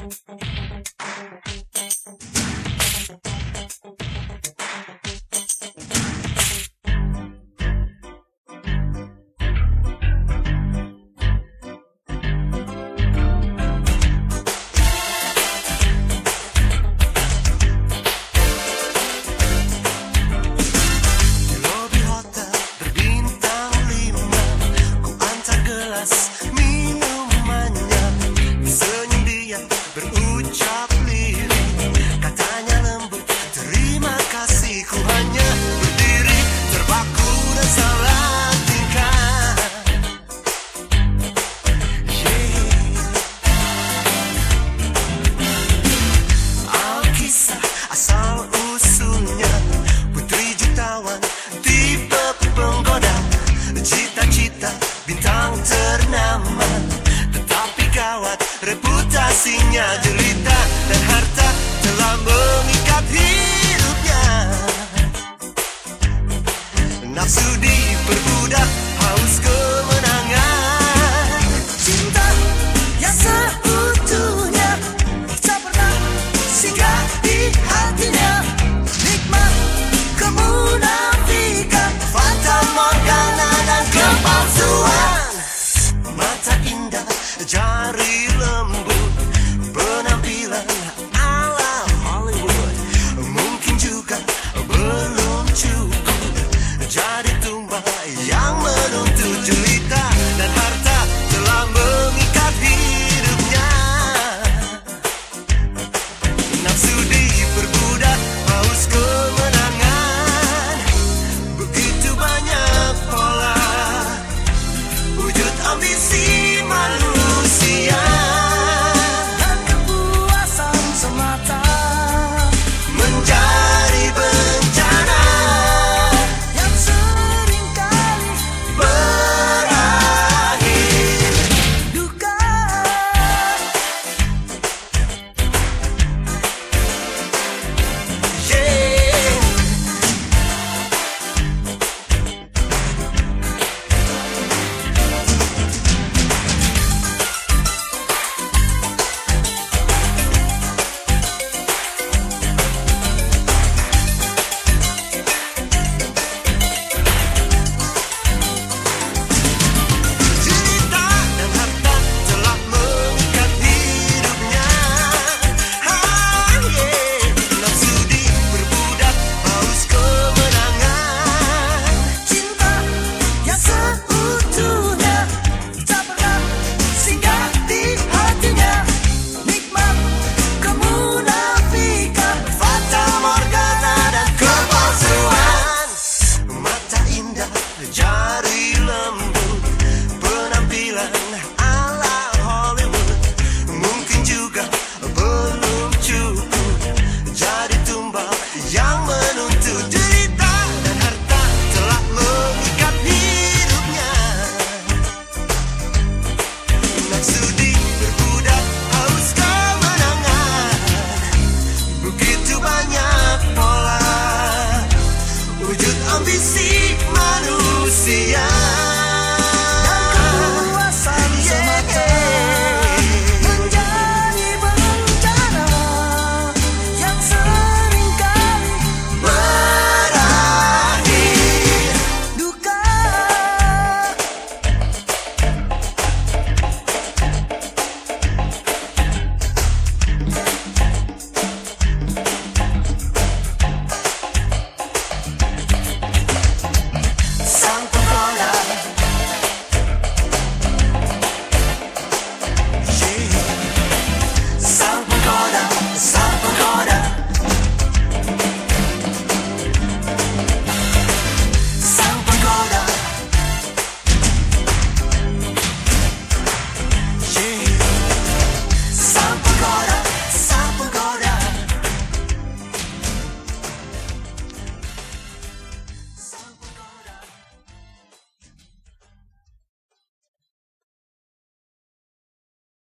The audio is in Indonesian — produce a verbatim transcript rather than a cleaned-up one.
Reputasinya derita dan harta telah mengikat hidupnya. Nafsu diperbudak, haus kemenangan. Cinta yang seutuhnya tak pernah singgah di hatinya. Nikmat kemunafikan, fata morgana dan kepalsuan. Mata indah, jari lembut, penampilan ala Hollywood. Mungkin juga belum cukup jadi tumbal yang menuntut jelita dan harta telah mengikat hidupnya. Nafsu diperbudak, haus kemenangan. Begitu banyak pola wujud ambisi manusia dan kepuasan semata menjadi bencana yang seringkali berakhir duka. Yeah. Jari lembut, penampilan ala Hollywood. Mungkin juga belum cukup jadi tumbal yang menuntut derita dan harta telah mengikat hidupnya. Nafsu diperbudak, haus kemenangan. Begitu banyak pola wujud ambisi manusia.